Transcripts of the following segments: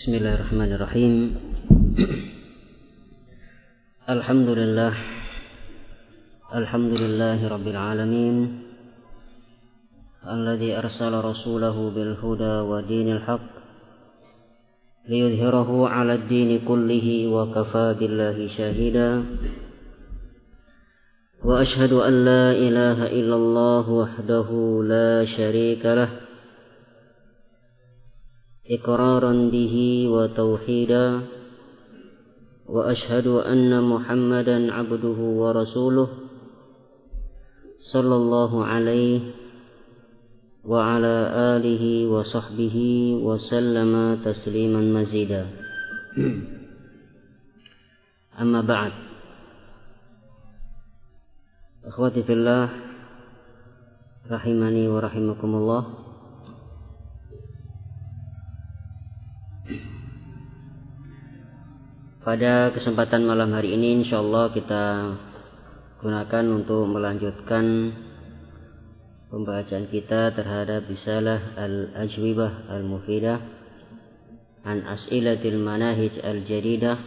Bismillahirrahmanirrahim. Alhamdulillahi rabbil alamin, alladzi arsala rasulahu bil huda wa dinil haqq liyudhhirahu 'alad dini kullihi wa kafaa billahi shahida. Wa ashhadu an la ilaha illallah wahdahu la syarika lah, iqraran bihi wa tauhida. Wa ashhadu anna Muhammadan abduhu wa rasuluh sallallahu alaihi wa ala alihi wa sahbihi wa sallama tasliman mazida. Amma ba'd. Akhwati fillah, rahimani wa rahimakumullah. Pada kesempatan malam hari ini insyaallah kita gunakan untuk melanjutkan pembacaan kita terhadap risalah Al-Ajwibah Al-Mufidah an As'ilatil Manahij Al-Jadidah,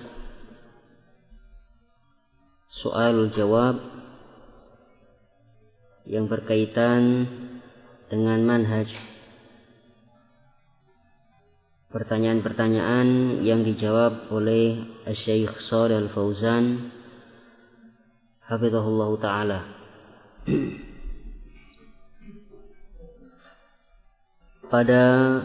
Soalul Jawab, yang berkaitan dengan manhaj, pertanyaan-pertanyaan yang dijawab oleh Syekh Shalih Al-Fauzan hafizahullah ta'ala. Pada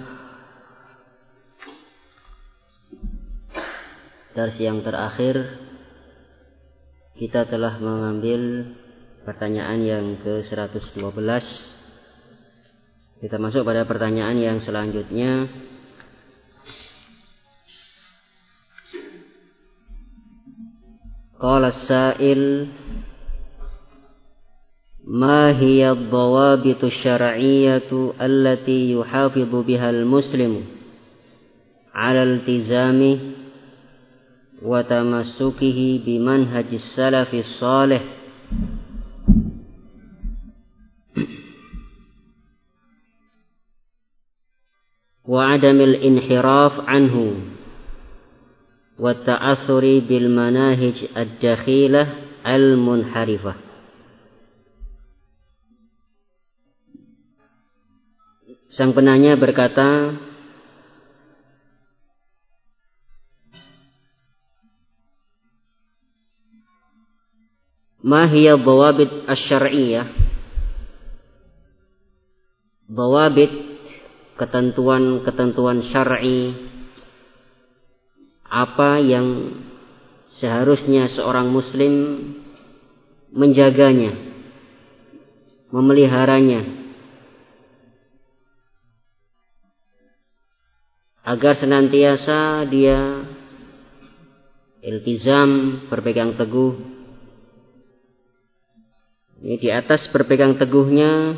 dars yang terakhir kita telah mengambil pertanyaan yang ke-112. Kita masuk pada pertanyaan yang selanjutnya. Qala as-sa'il, ma hiya ad-dawabitu asy-syar'iyyatu allati yuhafidhu biha al-muslimu 'ala iltizami wa tamassukihi bi manhajis salafis shalih wa 'adamil inhiraf anhu wa ta'athuri bil manahij ad-dakhilah al-munharifah. Sang penanya berkata, ma hiya dhawabit asy-syar'iyyah? Dhawabit, ketentuan-ketentuan syar'i, apa yang seharusnya seorang muslim menjaganya, memeliharanya, agar senantiasa dia iltizam, berpegang teguh. Ini di atas berpegang teguhnya,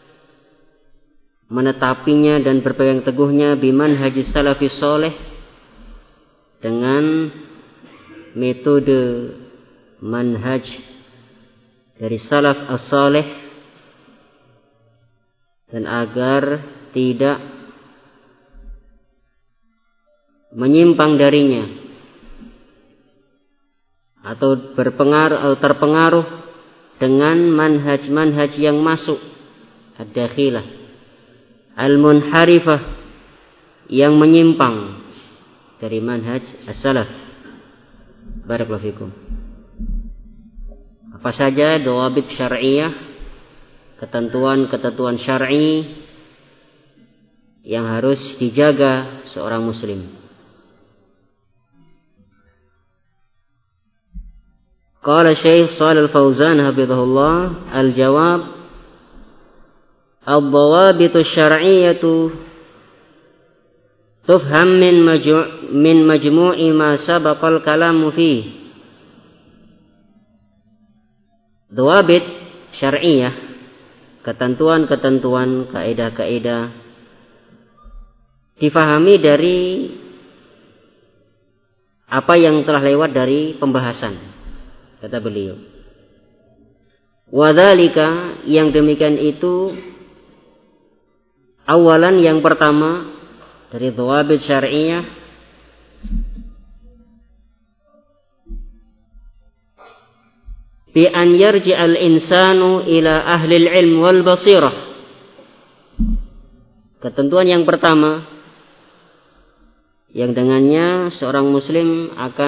menetapinya dan berpegang teguhnya biman haji salafis soleh, dengan metode manhaj dari salaf as-salih, dan agar tidak menyimpang darinya atau terpengaruh dengan manhaj-manhaj yang masuk ad-dakhilah al-munharifah, yang menyimpang dari manhaj as-salaf. Barakallahu fikum. Apa saja dhawabit syar'iyyah, ketentuan-ketentuan syar'i yang harus dijaga seorang muslim. Qala Syekh Shalih Al-Fauzan hafizahullah, al-jawab, ad-dhawabitu asy-syar'iyyatu tufham min majmu'i ma sabaqal kalamu fi. Dhawabit syar'iyyah, ketentuan-ketentuan, kaidah-kaidah, difahami dari apa yang telah lewat dari pembahasan, kata beliau. Wadzalika, yang demikian itu, awalan yang pertama dari dhawabit syar'iyyah, bi an yarji'al insanu ila ahli al-ilm wal basirah. Ketentuan yang pertama yang dengannya seorang muslim akan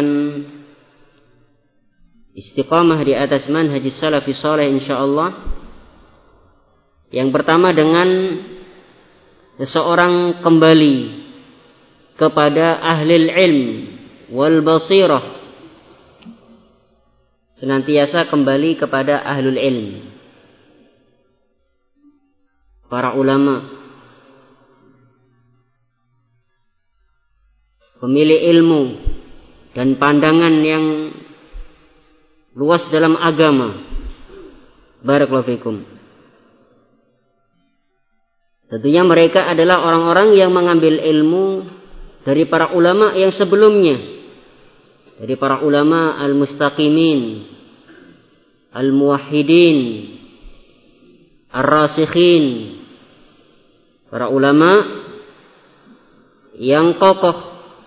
istiqamah di atas manhaj salafus saleh insyaallah. Yang pertama dengan seseorang kembali kepada ahlul ilm wal basirah, senantiasa kembali kepada ahlul ilm, para ulama, pemilik ilmu dan pandangan yang luas dalam agama. Barakallahu fikum. Tentunya mereka adalah orang-orang yang mengambil ilmu dari para ulama yang sebelumnya, dari para ulama al-mustaqimin, al-muwahhidin, ar-rasikhin, para ulama yang kokoh,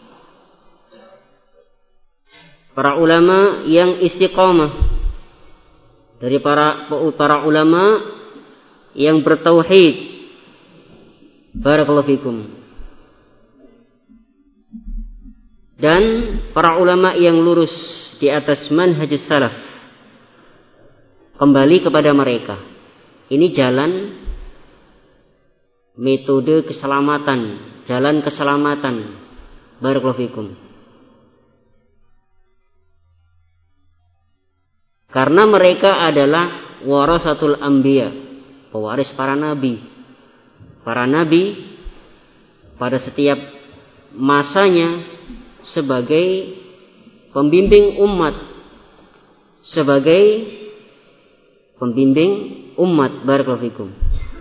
para ulama yang istiqamah, dari para ulama yang bertauhid. Barakallahu fikum. Dan para ulama yang lurus di atas manhaj salaf, kembali kepada mereka. Ini jalan metode keselamatan, jalan keselamatan. Barakallahu fikum. Karena mereka adalah warasatul anbiya, pewaris para nabi. Para nabi pada setiap masanya sebagai pembimbing umat, sebagai pembimbing umat. Barakallahu fikum.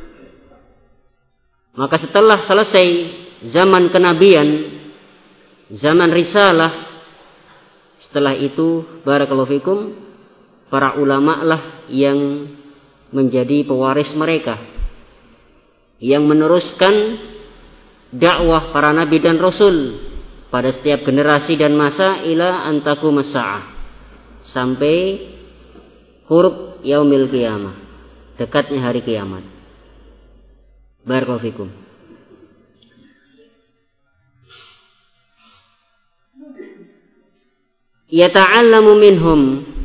Maka setelah selesai zaman kenabian, zaman risalah, setelah itu barakallahu fikum, para ulama lah yang menjadi pewaris mereka, yang meneruskan dakwah para nabi dan rasul pada setiap generasi dan masa ila antakum as-sa'ah, sampai qurb yaumil qiyamah, dekatnya hari kiamat. Barakallahu fikum. Yata'allamu minhum,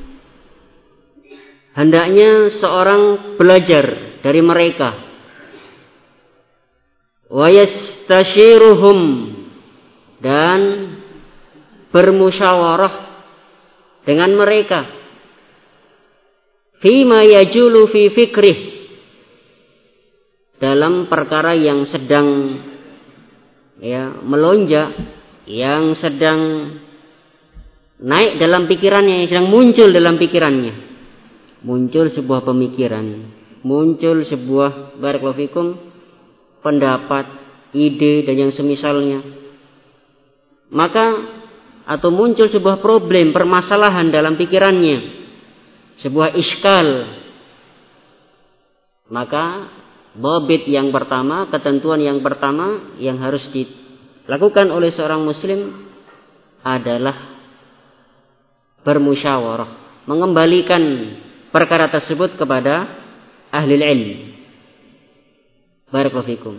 hendaknya seorang belajar dari mereka. Wa yastashiruhum, dan bermusyawarah dengan mereka. Fima yajulu fi fikrih, dalam perkara yang sedang melonjak, yang sedang naik dalam pikirannya, yang sedang muncul dalam pikirannya. Muncul sebuah pemikiran, muncul sebuah barakallahu fikum pendapat, ide dan yang semisalnya. Maka atau muncul sebuah problem, permasalahan dalam pikirannya, sebuah iskal. Maka dhabit yang pertama, ketentuan yang pertama yang harus dilakukan oleh seorang muslim adalah bermusyawarah, mengembalikan perkara tersebut kepada ahli ilmu. Barakallahu fikum.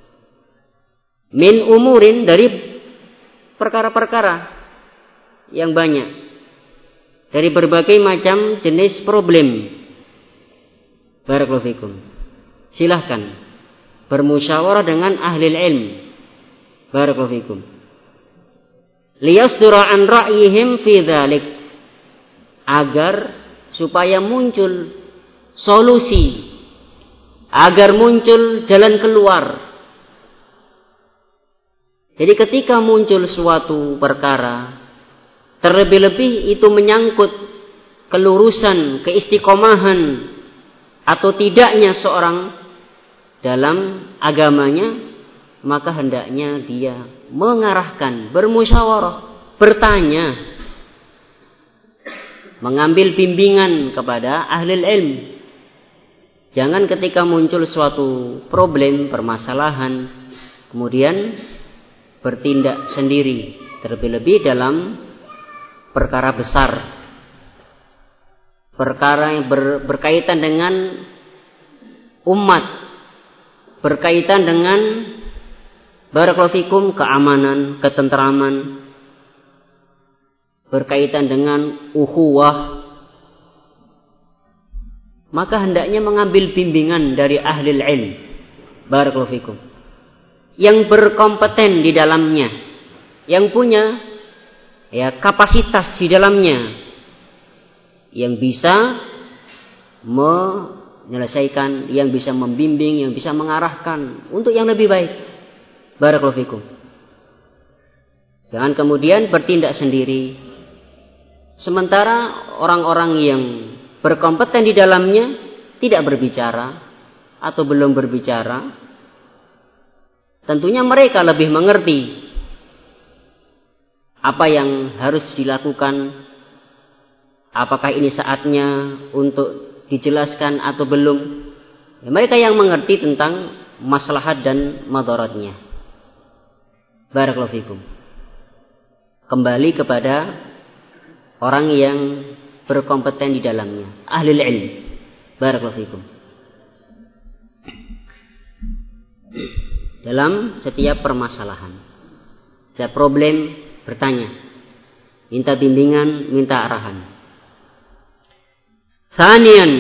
Min umurin, dari perkara-perkara yang banyak, dari berbagai macam jenis problem. Barakallahu fikum. Silahkan bermusyawarah dengan ahli ilmu. Barakallahu fikum. Liyasdura an ra'yihim fi dzalik, agar supaya muncul solusi, agar muncul jalan keluar. Jadi ketika muncul suatu perkara, terlebih-lebih itu menyangkut kelurusan, keistiqomahan atau tidaknya seorang dalam agamanya, maka hendaknya dia mengarahkan, bermusyawarah, bertanya, mengambil bimbingan kepada ahli ilmu. Jangan ketika muncul suatu problem, permasalahan, kemudian bertindak sendiri, terlebih-lebih dalam perkara besar. perkara yang berkaitan dengan umat, berkaitan dengan barakallahu fikum keamanan, ketentraman, berkaitan dengan ukhuwah, maka hendaknya mengambil bimbingan dari ahli ilm, barakallahu fikum, yang berkompeten di dalamnya, yang punya kapasitas di dalamnya, yang bisa menyelesaikan, yang bisa membimbing, yang bisa mengarahkan untuk yang lebih baik. Barakallahu fikum. Jangan kemudian bertindak sendiri, sementara orang-orang yang berkompeten di dalamnya tidak berbicara atau belum berbicara. Tentunya mereka lebih mengerti apa yang harus dilakukan, apakah ini saatnya untuk dijelaskan atau belum. Mereka yang mengerti tentang maslahat dan madaratnya. Barakallahu fikum. Kembali kepada orang yang berkompeten di dalamnya, ahli ilm. Barakallahu fikum. Dalam setiap permasalahan, setiap problem, bertanya, minta bimbingan, minta arahan. Tsaniyan,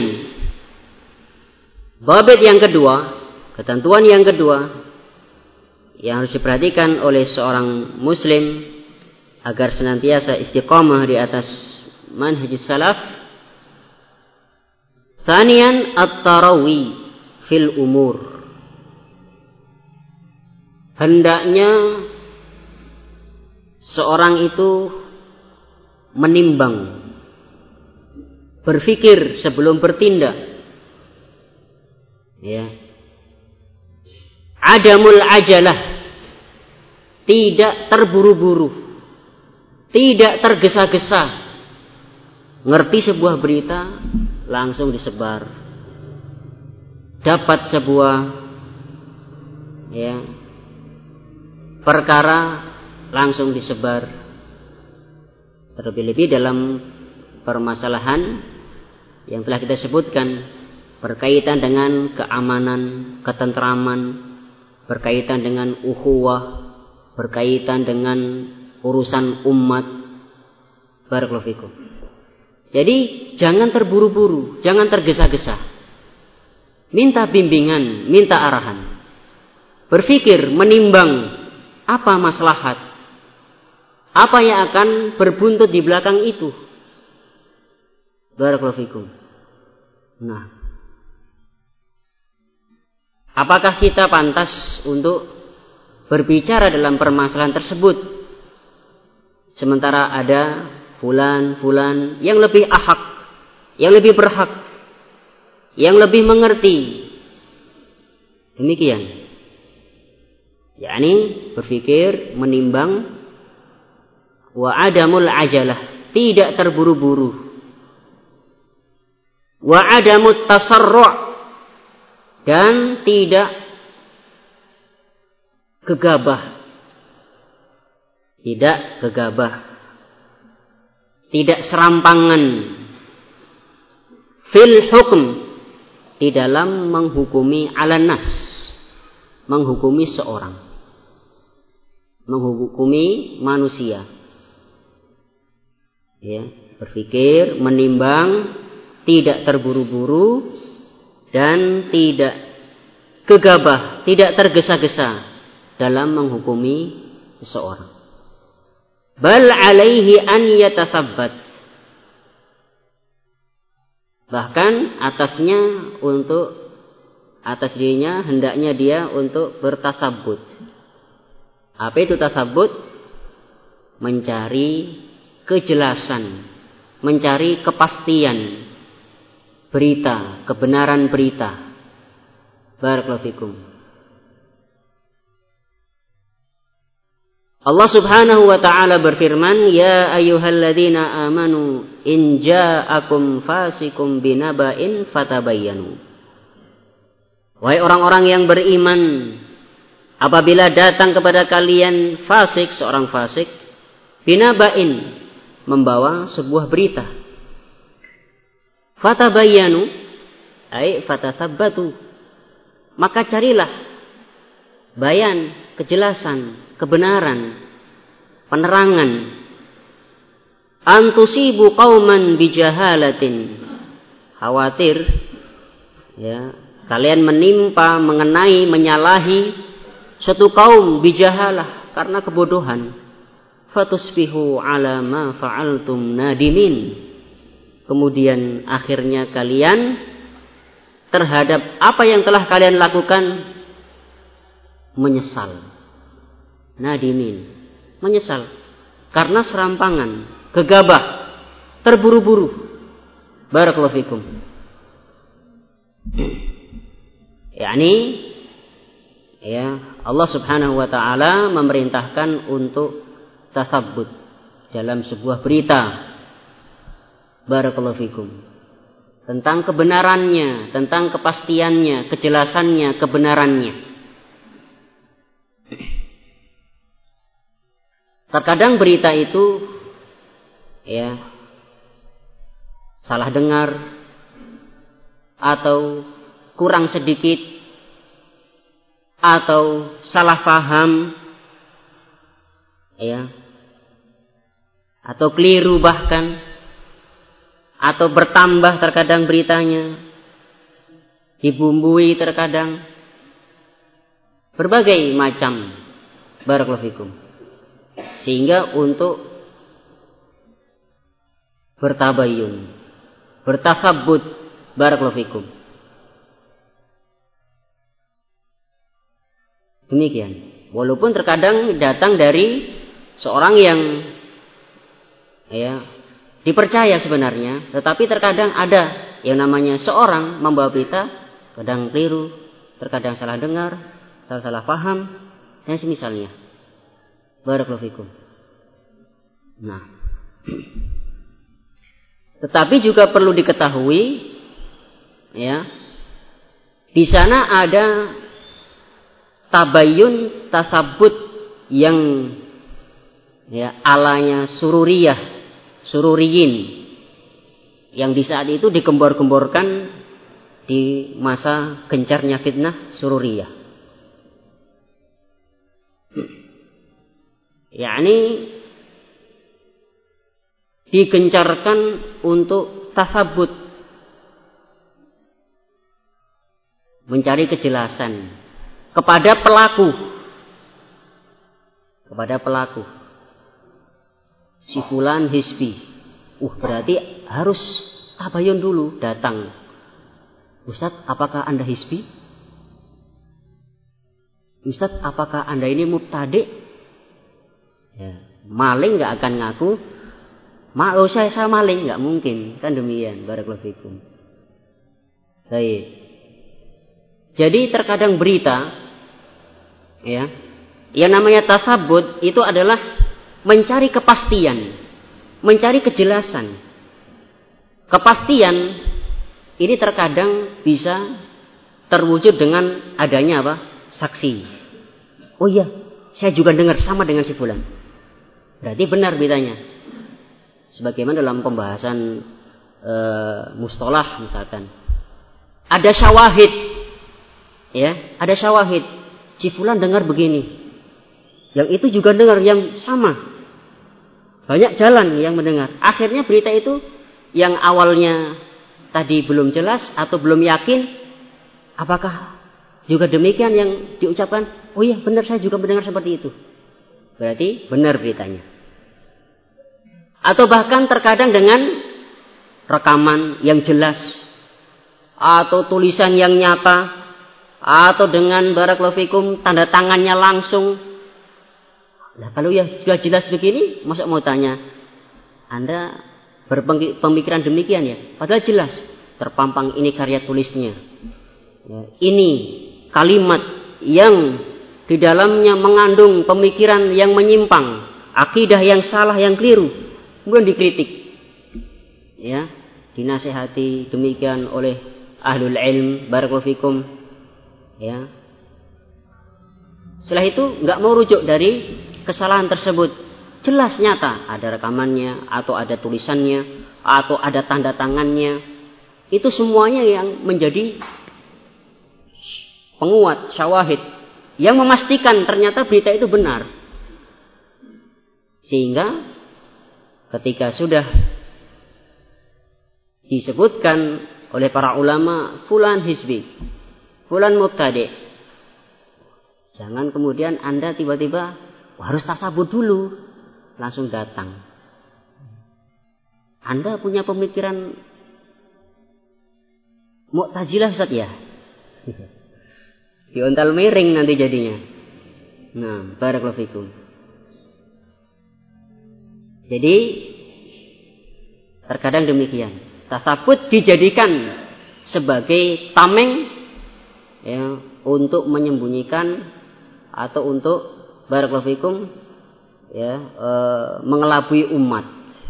babit yang kedua, ketentuan yang kedua yang harus diperhatikan oleh seorang muslim agar senantiasa istiqamah di atas manhajus salaf. Tsaniyan, at-tarawi fil umur. Hendaknya seorang itu menimbang, berfikir sebelum bertindak. Ya. Adamul ajalah, tidak terburu-buru, tidak tergesa-gesa. Ngerti sebuah berita langsung disebar. Dapat sebuah perkara langsung disebar. Terlebih-lebih dalam permasalahan yang telah kita sebutkan, berkaitan dengan keamanan, ketentraman, berkaitan dengan ukhuwah, berkaitan dengan urusan umat. Barakallahu fikum. Jadi jangan terburu-buru, jangan tergesa-gesa. Minta bimbingan, minta arahan. Berfikir, menimbang apa maslahat, apa yang akan berbuntut di belakang itu. Barakallahu fikum. Nah, apakah kita pantas untuk berbicara dalam permasalahan tersebut, sementara ada fulan yang lebih ahak, yang lebih berhak, yang lebih mengerti? Demikian. yakni berpikir, menimbang, wa adamul ajalah, tidak terburu-buru, wa adamut tasarru', dan tidak gegabah, tidak serampangan, fil hukm, di dalam menghukumi ala nas, menghukumi seorang, menghukumi manusia. Ya, berpikir, menimbang, tidak terburu-buru dan tidak gegabah, tidak tergesa-gesa dalam menghukumi seseorang. Bal alaihi an yatathabbat, bahkan atas dirinya hendaknya dia untuk bertasabbut. Apa itu tasabbut? Mencari kejelasan, mencari kepastian berita, kebenaran berita. Barakallahu fikum. Allah Subhanahu wa ta'ala berfirman, ya ayyuhalladzina amanu in ja'akum fasikum binaba'in fatabayyanu. Wahai orang-orang yang beriman, apabila datang kepada kalian fasik, seorang fasik, binaba'in, membawa sebuah berita, Fatabayyanu ai fatathabbatu. Maka carilah bayan, kejelasan, kebenaran, penerangan. Antusibu qauman bijahalatin. Khawatir ya, kalian menimpa, mengenai, menyalahi suatu kaum bijahalah karena kebodohan. Fatusbihu ala ma fa'altum nadimin. Kemudian akhirnya kalian terhadap apa yang telah kalian lakukan menyesal. Nadimin, menyesal karena serampangan, gegabah, terburu-buru. Barakallahu fikum. yakni ya, Allah Subhanahu wa taala memerintahkan untuk tasabbut dalam sebuah berita. Barakallahu fikum. Tentang kebenarannya, tentang kepastiannya, kejelasannya, kebenarannya. Terkadang berita itu ya salah dengar atau kurang sedikit atau salah paham ya, atau keliru bahkan, atau bertambah terkadang beritanya, dibumbui terkadang, berbagai macam. Barakallahu fikum. Sehingga untuk bertabayun, bertasabbut, barakallahu fikum. Demikian. Walaupun terkadang datang dari seorang yang ya dipercaya sebenarnya, tetapi terkadang ada yang namanya seorang membawa berita, kadang keliru, terkadang salah dengar, salah paham, dan semisalnya. Barakallahu fikum. Nah, tetapi juga perlu diketahui, ya, di sana ada tabayun, tasabbut yang ya alanya sururiyin, yang di saat itu digembor-gemborkan di masa gencarnya fitnah sururiyah. yakni digencarkan untuk tasabbut, mencari kejelasan kepada pelaku si fulan hisbi. Berarti harus tabayun dulu, datang. Ustaz, apakah Anda hisbi? Ustaz, apakah Anda ini mubtadi'? Ya, maling nggak akan ngaku, saya maling, nggak mungkin, kan demikian. Barakallahu fikum. Baik. Jadi terkadang berita, ya, yang namanya tasabbut itu adalah mencari kepastian, mencari kejelasan. Kepastian ini terkadang bisa terwujud dengan adanya apa? Saksi. Oh iya, saya juga dengar sama dengan si fulan. Berarti benar beritanya. Sebagaimana dalam pembahasan mustalah misalkan, ada syawahid, ya, ada syawahid. Si fulan dengar begini, yang itu juga dengar yang sama. Banyak jalan yang mendengar. Akhirnya berita itu yang awalnya tadi belum jelas atau belum yakin, apakah juga demikian yang diucapkan? Oh iya, benar, saya juga mendengar seperti itu. Berarti benar beritanya. Atau bahkan terkadang dengan rekaman yang jelas, atau tulisan yang nyata, atau dengan barakallahu fikum tanda tangannya langsung. Nah, kalau ya sudah jelas begini, masa mau tanya, Anda berpemikiran demikian ya? Padahal jelas terpampang ini karya tulisnya. Ya, ini kalimat yang di dalamnya mengandung pemikiran yang menyimpang, akidah yang salah, yang keliru, kemudian dikritik, ya, dinasihati demikian oleh ahlul ilm, barakallahu fikum, ya. Setelah itu nggak mau rujuk dari kesalahan tersebut, jelas nyata ada rekamannya, atau ada tulisannya, atau ada tanda tangannya, Itu semuanya yang menjadi penguat, syawahid, yang memastikan ternyata berita itu benar. Sehingga ketika sudah disebutkan oleh para ulama, fulan hizbi, fulan mubtadi', jangan kemudian Anda tiba-tiba harus tasabut dulu, langsung datang. Anda punya pemikiran Mu'tazilah Ustaz ya? Diontal miring nanti jadinya. Nah, barakallahu fikum. Jadi terkadang demikian. Tasabut dijadikan sebagai tameng ya, untuk menyembunyikan atau untuk barakallahu fikum ya, mengelabui umat,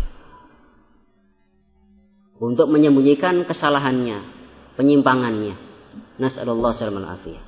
untuk menyembunyikan kesalahannya, penyimpangannya. Nas'alullah salamal afiyah.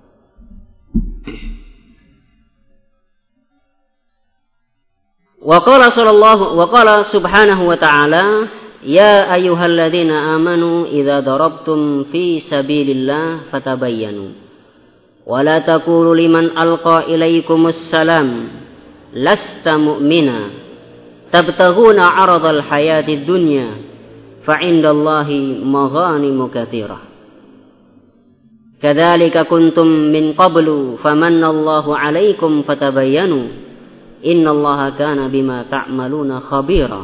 Wa qala subhanahu wa ta'ala, ya ayyuhalladzina amanu idza darabtum fi sabilillah fatabayyanu wa la taqulu liman alqa ilaikumus salam lasta mu'mina tabtaghuna 'aradal hayatid dunya fa 'indallahi maghanimu katsirah kadzalika kuntum min qablu famannallahu 'alaikum fatabayyanu innallaha kana bima ta'maluna khabira.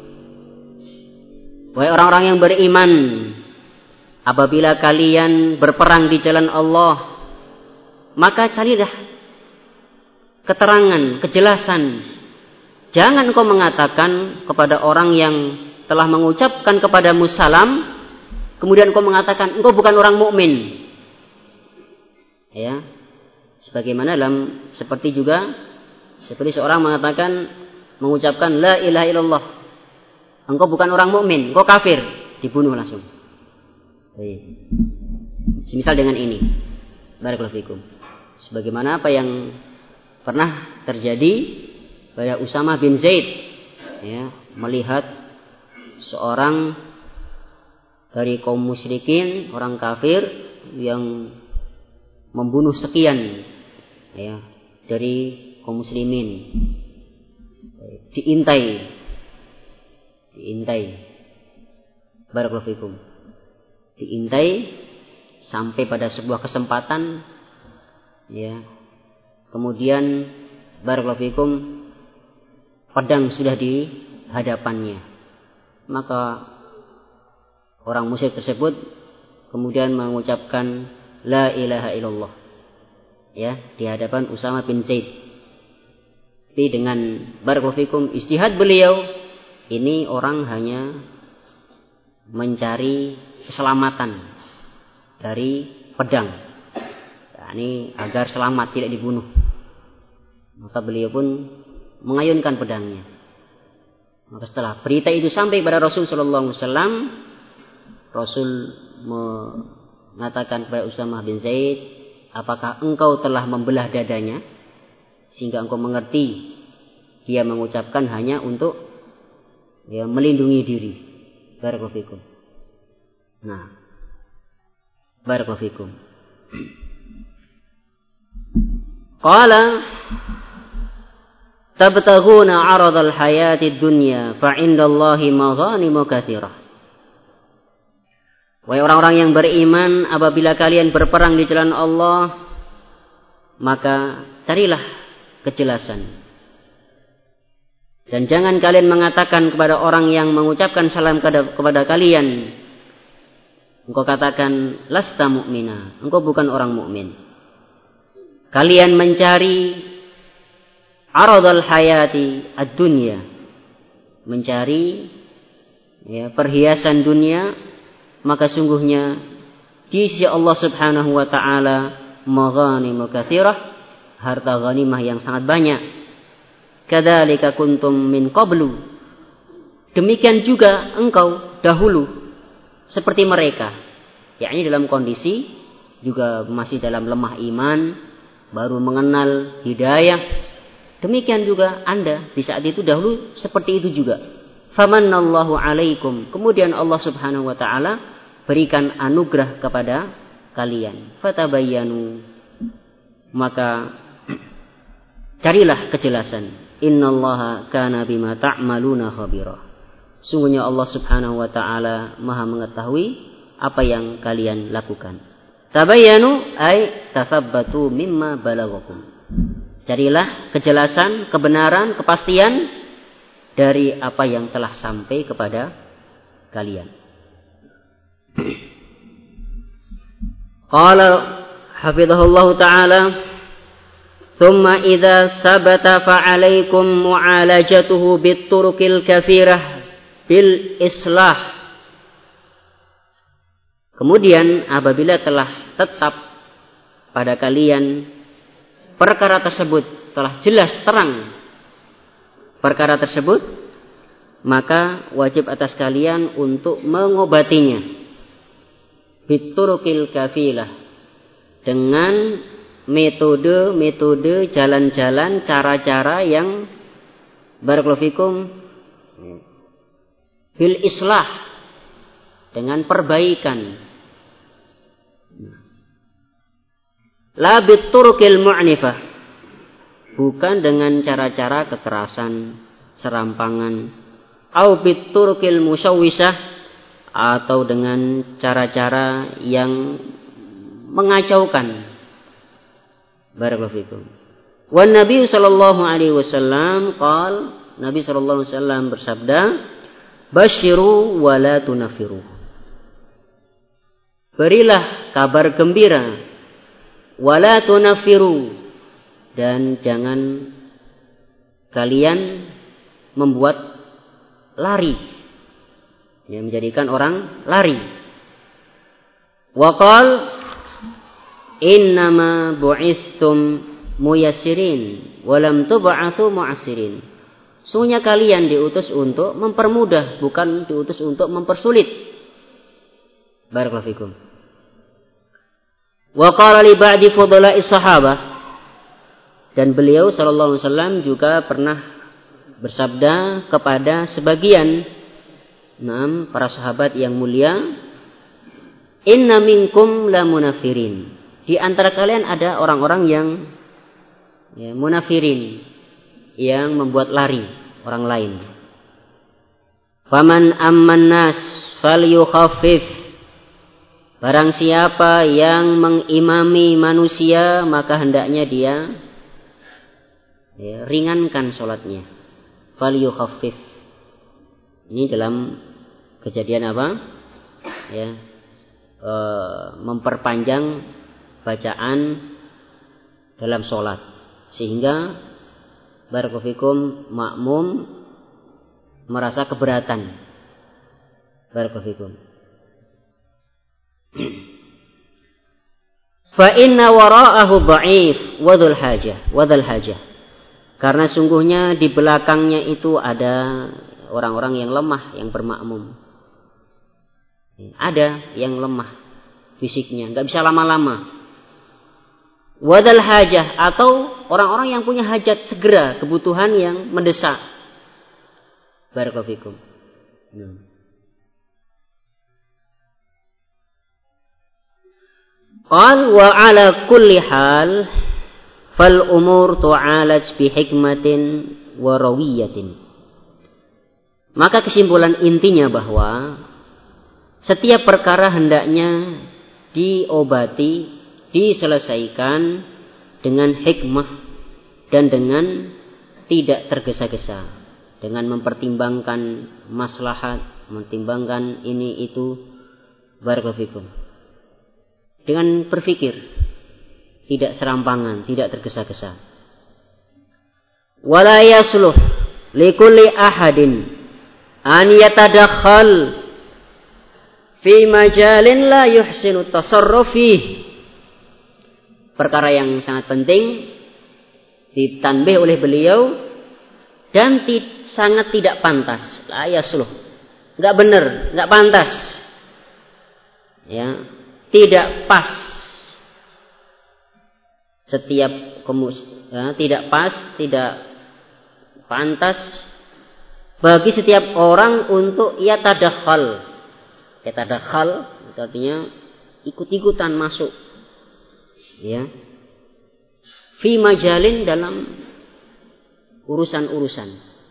Wahai orang-orang yang beriman, apabila kalian berperang di jalan Allah, maka carilah keterangan, kejelasan. Jangan kau mengatakan kepada orang yang telah mengucapkan kepadamu salam, kemudian kau mengatakan engkau bukan orang mukmin. Ya. Sebagaimana seperti seorang mengatakan, mengucapkan la ilaha illallah, engkau bukan orang mukmin, engkau kafir, dibunuh langsung. Semisal dengan ini, barakallahu fikum. Sebagaimana apa yang pernah terjadi pada Usamah bin Zaid, ya, melihat seorang dari kaum musyrikin, orang kafir yang membunuh sekian, ya, dari kaum muslimin, diintai, barakallahu fikum, diintai sampai pada sebuah kesempatan, ya, kemudian barakallahu fikum, pedang sudah di hadapannya, maka orang musyrik tersebut kemudian mengucapkan la ilaha illallah, ya, di hadapan Usamah bin Zaid. Tapi dengan barakallahu fikum ijtihad beliau, ini orang hanya mencari keselamatan dari pedang, yakni agar selamat tidak dibunuh. Maka beliau pun mengayunkan pedangnya. Maka setelah berita itu sampai pada Rasul sallallahu alaihi wasallam, Rasul mengatakan kepada Usamah bin Zaid, apakah engkau telah membelah dadanya sehingga engkau mengerti dia mengucapkan hanya untuk, ya, melindungi diri. Barakallahu fikum. Nah, barakallahu fikum. Qala tabtaghuna 'aradal hayatid dunya fa 'indallahi maghanimu katsirah. Wahai orang-orang yang beriman, apabila kalian berperang di jalan Allah, maka carilah kejelasan. Dan jangan kalian mengatakan kepada orang yang mengucapkan salam kepada kalian, engkau katakan lasta mu'mina, engkau bukan orang mukmin. Kalian mencari aradul hayati ad-dunya, mencari, ya, perhiasan dunia, maka sungguhnya di sisi Allah Subhanahu wa taala maghanimu katsirah, harta ghanimah yang sangat banyak. Kadzalika kuntum min qablu, demikian juga engkau dahulu seperti mereka, yakni dalam kondisi juga masih dalam lemah iman, baru mengenal hidayah. Demikian juga Anda di saat itu dahulu seperti itu juga. Famannallahu alaikum, kemudian Allah Subhanahu wa taala berikan anugerah kepada kalian. Fatabayyanu, maka carilah kejelasan. Innallaha kana bima ta'maluna khabira. Sungguhnya Allah Subhanahu wa taala Maha mengetahui apa yang kalian lakukan. Tabayyanu ay tathabbatu mimma balaghakum. Carilah kejelasan, kebenaran, kepastian dari apa yang telah sampai kepada kalian. Qala hafizahullah ta'ala, thumma idza sabata fa'alaikum mu'alajatuhu bit-turuqil katsirah bil islah. Kemudian apabila telah tetap pada kalian perkara tersebut, telah jelas terang perkara tersebut, maka wajib atas kalian untuk mengobatinya bituruqil kafilah, dengan metode-metode, jalan-jalan, cara-cara yang barakallahu fikum bil islah, dengan perbaikan. La bituruqil mu'nifah, bukan dengan cara-cara kekerasan, serampangan, au bituruqil musawwisah, atau dengan cara-cara yang mengacaukan. Barakallahu fikum. Wan Nabi sallallahu alaihi wasallam qaal, Nabi sallallahu alaihi wasallam bersabda, basyiru wa la tunafiru. Berilah kabar gembira, wa la tunafiru, dan jangan kalian membuat lari, yang menjadikan orang lari. Wa qal innama bu'istum muyassirin wa lam tub'atu mu'assirin. Sungguhnya kalian diutus untuk mempermudah, bukan diutus untuk mempersulit. Barakallahu fikum. Wa qala li ba'di fudala'is sahabah, dan beliau sallallahu alaihi wasallam juga pernah bersabda kepada sebagian para sahabat yang mulia, inna minkum la munafirin. Di antara kalian ada orang-orang yang munafirin, yang membuat lari orang lain. Faman amman nas falyukhaffif. Barang siapa yang mengimami manusia, maka hendaknya dia ringankan sholatnya. Falyukhaffif. Ini dalam kejadian apa? Memperpanjang bacaan dalam sholat, sehingga barakallahu fikum makmum merasa keberatan. Barakallahu fikum. Fa inna wara'ahu dha'if wa dzul hajah. Karena sungguhnya di belakangnya itu ada orang-orang yang lemah yang bermakmum. Ada yang lemah fisiknya, nggak bisa lama-lama. Wadal hajah, atau orang-orang yang punya hajat segera, kebutuhan yang mendesak. Barakallahu fikum. Qal wa ala kulli hal fal umur tu'alaj bi hikmatin wa rawiyatin. Maka kesimpulan intinya bahwa setiap perkara hendaknya diobati, diselesaikan dengan hikmah dan dengan tidak tergesa-gesa, dengan mempertimbangkan maslahat, mempertimbangkan ini itu, barakallahu fikum, dengan berpikir, tidak serampangan, tidak tergesa-gesa. Wala yasluh likulli ahadin an yatadakhal fi majalin la yuhsinu tasarruf fihi. Perkara yang sangat penting ditanbih oleh beliau dan sangat tidak pantas. La yasluh, enggak benar, enggak pantas. Ya, tidak pas. Tidak pas, tidak pantas bagi setiap orang untuk ia tadakhal, Yatadakhal itu artinya ikut-ikutan masuk. Ya. Fi majalin dalam urusan-urusan.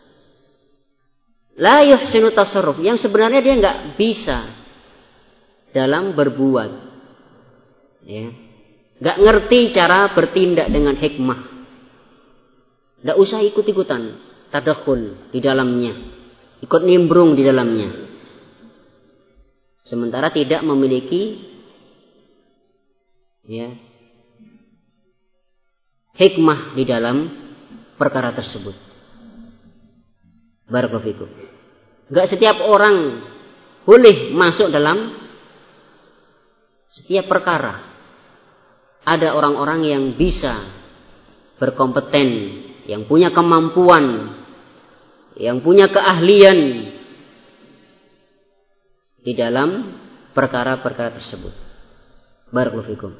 La yuhsinu tasarruf, yang sebenarnya dia enggak bisa dalam berbuat. Ya. Enggak ngerti cara bertindak dengan hikmah. Enggak usah ikut-ikutan tadakhul di dalamnya. Ikut nimbrung di dalamnya. Sementara tidak memiliki ya hikmah di dalam perkara tersebut. Barakallahu fikum. Enggak setiap orang boleh masuk dalam setiap perkara. Ada orang-orang yang bisa berkompeten, yang punya kemampuan, yang punya keahlian di dalam perkara-perkara tersebut. Barakallahu fikum.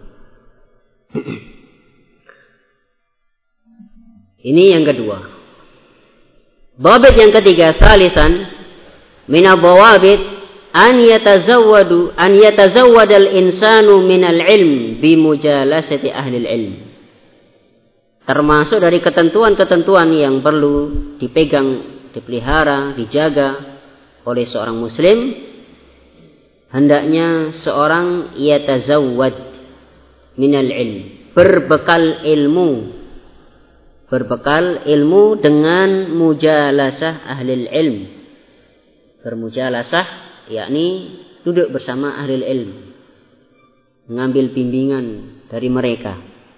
Ini yang kedua. Dhabit yang ketiga, salisan min ad-dhawabit an yatazawwad al-insanu min al-ilm bi mujalasati ahli al-ilm. Termasuk dari ketentuan-ketentuan yang perlu dipegang, dipelihara, dijaga oleh seorang muslim, hendaknya seorang yatazawwad min al-ilm, berbekal ilmu dengan mujalasah ahli ilm. Bermujalasah yakni duduk bersama ahli ilm, mengambil bimbingan dari mereka.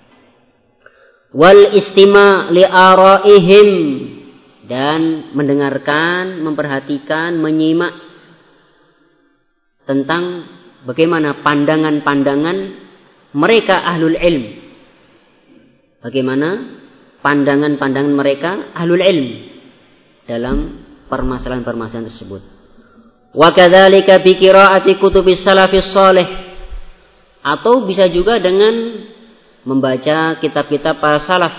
Wal istima' li araihim, dan mendengarkan, memperhatikan, menyimak tentang bagaimana pandangan-pandangan mereka ahlul ilm. Bagaimana pandangan-pandangan mereka ahlul ilm dalam permasalahan-permasalahan tersebut. Wa kadzalika bi qiraati kutubis salafis salih, atau bisa juga dengan membaca kitab-kitab para salaf.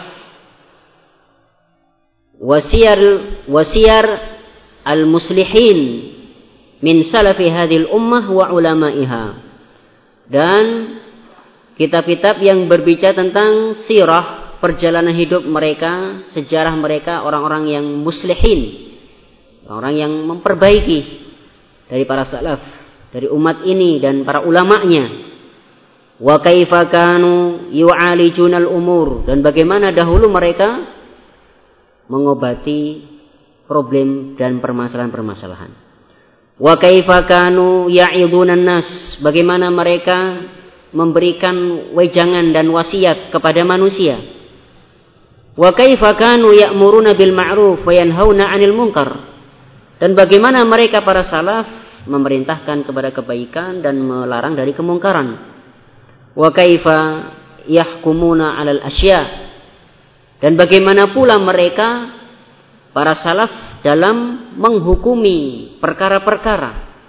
Wasiyar al-muslihin min salafi hadhil ummah wa ulama'iha, dan kitab-kitab yang berbicara tentang sirah, perjalanan hidup mereka, sejarah mereka, orang-orang yang muslihin, orang-orang yang memperbaiki dari para salaf, dari umat ini dan para ulama'nya. Wa kaifa kanu yu'alijunal umur, dan bagaimana dahulu mereka mengobati problem dan permasalahan-permasalahan. Wa kaifa kanu ya'idunan nas, bagaimana mereka memberikan wejangan dan wasiat kepada manusia. Wa kaifa kanu ya'muruna bil ma'ruf wa yanhauna 'anil munkar, dan bagaimana mereka para salaf memerintahkan kepada kebaikan dan melarang dari kemungkaran. Wa kaifa yahkumuna 'alal asya, dan bagaimana pula mereka para salaf dalam menghukumi perkara-perkara.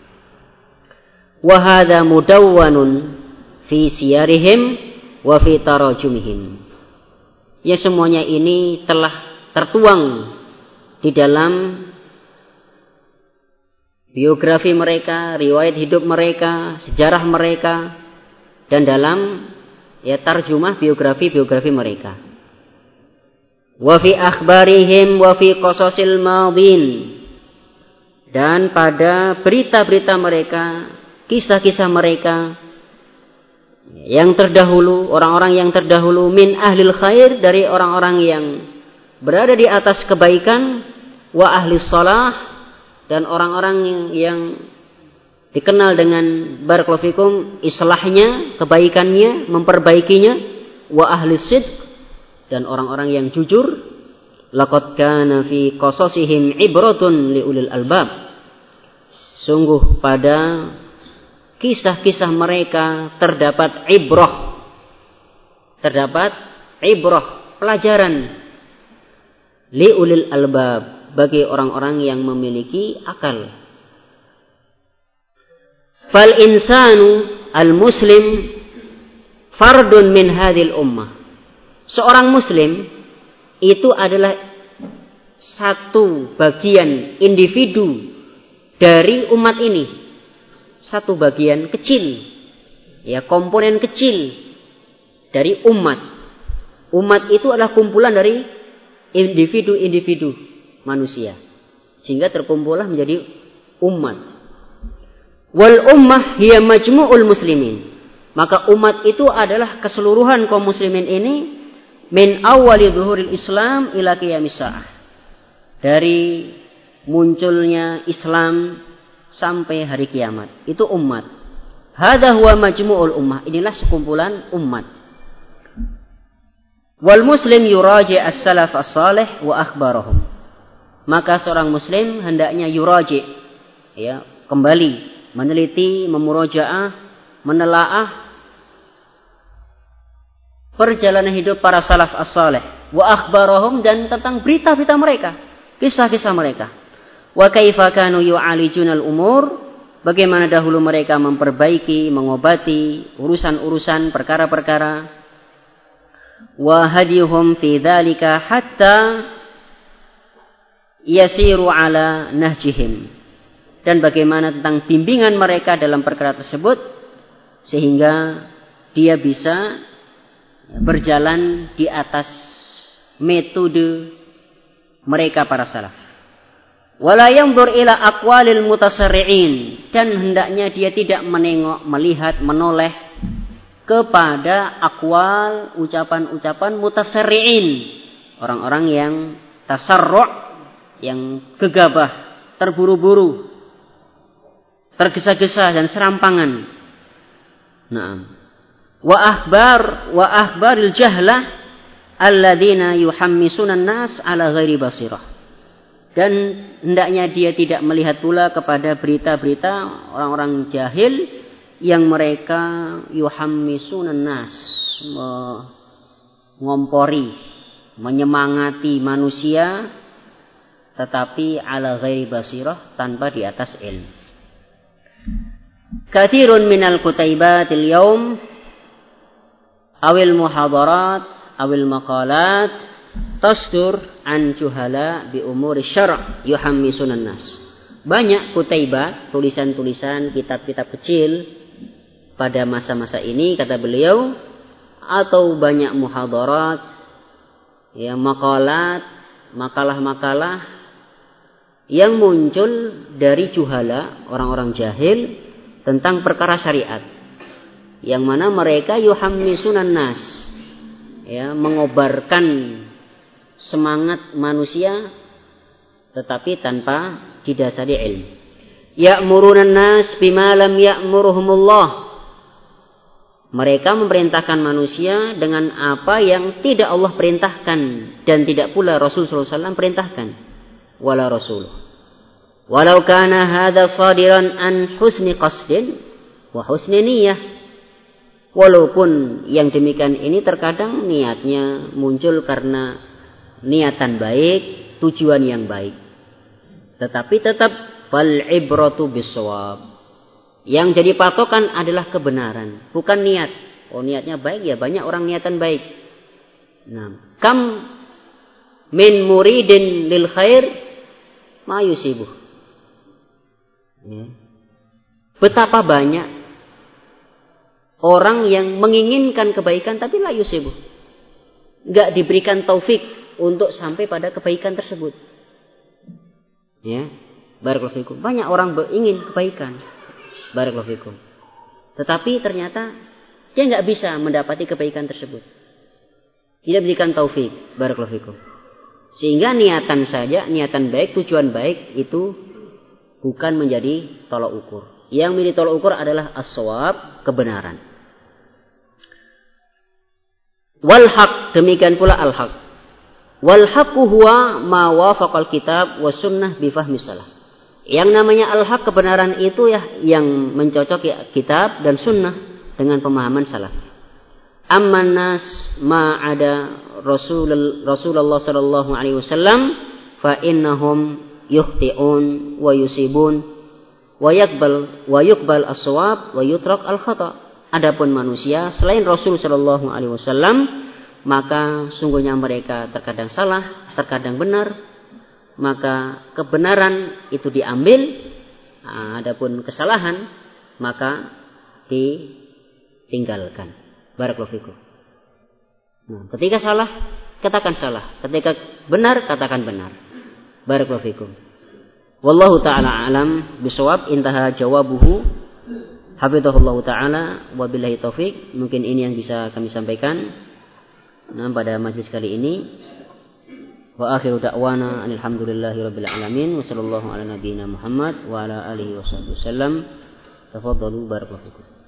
Wa hadza mudawwanun fi siyarihim wa fi tarajumihim. Ya, semuanya ini telah tertuang di dalam biografi mereka, riwayat hidup mereka, sejarah mereka, dan dalam tarjumah biografi mereka. Wa fi akhbarihim wa fi qasasil madin, dan pada berita-berita mereka, kisah-kisah mereka yang terdahulu, orang-orang yang terdahulu, min ahlil khair, dari orang-orang yang berada di atas kebaikan, wa ahli salah, dan orang-orang yang dikenal dengan barakallahu fikum islahnya, kebaikannya, memperbaikinya, wa ahli sidq, dan orang-orang yang jujur. Laqad kana fi qasasihim ibratun li ulil albab, sungguh pada kisah-kisah mereka terdapat ibrah, pelajaran, li ulil albab, bagi orang-orang yang memiliki akal. Fal insanu al muslim fardun min hadhil ummah, seorang muslim itu adalah satu bagian individu dari umat ini. satu bagian kecil, ya, komponen kecil dari umat. Umat itu adalah kumpulan dari individu-individu manusia, sehingga terkumpullah menjadi umat. Wal ummah hiya majmu'ul muslimin. Maka umat itu adalah keseluruhan kaum muslimin ini min awwali zuhuril Islam ila qiyamis saah. Dari munculnya Islam sampai hari kiamat. Itu umat. Hadza huwa majmu'ul ummah. Inilah sekumpulan umat. Wal muslim yuraji as-salaf as-salih wa akhbarahum. Maka seorang muslim hendaknya yuraji, ya, kembali meneliti, memurajaah, menelaah perjalanan hidup para salaf as-salih wa akhbarahum, dan tentang berita-berita mereka, kisah-kisah mereka. Wa kaifa kanu yu'alijunal umur, bagaimana dahulu mereka memperbaiki, mengobati urusan-urusan, perkara-perkara. Wa hadihum fi dzalika hatta yasiru ala nahjihim, dan bagaimana tentang bimbingan mereka dalam perkara tersebut sehingga dia bisa berjalan di atas metode mereka para salaf. Wala yanzur ila aqwalil mutasarri'in, dan hendaknya dia tidak menengok, melihat, menoleh kepada akwal, ucapan-ucapan mutasarri'in, orang-orang yang tasarru', yang gegabah, terburu-buru, tergesa-gesa dan serampangan. Naam. Wa akhbaril jahlah alladzina yuhammisuna an-nas ala ghairi basirah. Dan hendaknya dia tidak melihat pula kepada berita-berita orang-orang jahil yang mereka yuhammisuna an-nas, mengompori, menyemangati manusia, tetapi ala ghairi basirah, tanpa di atas ilmu. Katsirun minal kutaibatil yaum awil muhadarat awil maqalat tasdur an juhala bi umuri syara' yuhammisunan nas. Banyak kutaibat, tulisan-tulisan, kitab-kitab kecil pada masa-masa ini, kata beliau, atau banyak muhadarat, ya, maqalat, makalah-makalah yang muncul dari juhala, orang-orang jahil, tentang perkara syariat, yang mana mereka yuhammisunan nas, ya, mengobarkan semangat manusia tetapi tanpa didasari ilmu. Ya'murunan nas bima lam ya'muruhumullah. Mereka memerintahkan manusia dengan apa yang tidak Allah perintahkan dan tidak pula Rasul sallallahu alaihi wasallam perintahkan. Wala rasuluh. Walau kana hadza sadiran an husni qasdin wa husni niyyah. Walaupun yang demikian ini terkadang niatnya muncul karena niatan baik, tujuan yang baik. Tetapi tetap fal ibratu bisawab. Yang jadi patokan adalah kebenaran, bukan niat. Oh, niatnya baik, ya banyak orang niatan baik. Nah, kam min muridin lil khair ma yusibuh. Ya. Betapa banyak orang yang menginginkan kebaikan tapi la yusibuh. Enggak diberikan taufik untuk sampai pada kebaikan tersebut. Ya. Barakallahu fikum. Banyak orang ingin kebaikan. Barakallahu fikum. Tetapi ternyata dia enggak bisa mendapati kebaikan tersebut. Tidak diberikan taufik. Barakallahu fikum. Sehingga niatan saja, niatan baik, tujuan baik itu bukan menjadi tolak ukur. Yang menjadi tolak ukur adalah as-shawab, kebenaran. Wal haq, demikian pula al haq. Wal haqqu huwa ma wafaqal kitab was sunnah bi fahmi salaf. Yang namanya al haq, kebenaran itu ya yang mencocoki kitab dan sunnah dengan pemahaman salaf. Amman nas ma ada Rasulullah sallallahu alaihi wasallam fa innahum yukhti'un wa yusibun wa yuqbal as-shawab wa yutrak al-khata'. Adapun manusia selain Rasul sallallahu alaihi wasallam, maka sungguhnya mereka terkadang salah, terkadang benar, maka kebenaran itu diambil, adapun kesalahan maka ditinggalkan. Barakallahu fikum. Nah, ketika salah, katakan salah. Ketika benar, katakan benar. Barakallahu fikum. Wallahu ta'ala alam bisawab. Intaha jawabuhu. Hafizahullahu ta'ala. Wabillahi taufik. Mungkin ini yang bisa kami sampaikan pada majlis kali ini. Wa akhiru da'wana alhamdulillahi rabbil alamin. Wa sallallahu ala nabiyyina Muhammad wa ala alihi wa sahbihi wasallam. Tafadhalu barakallahu fikum.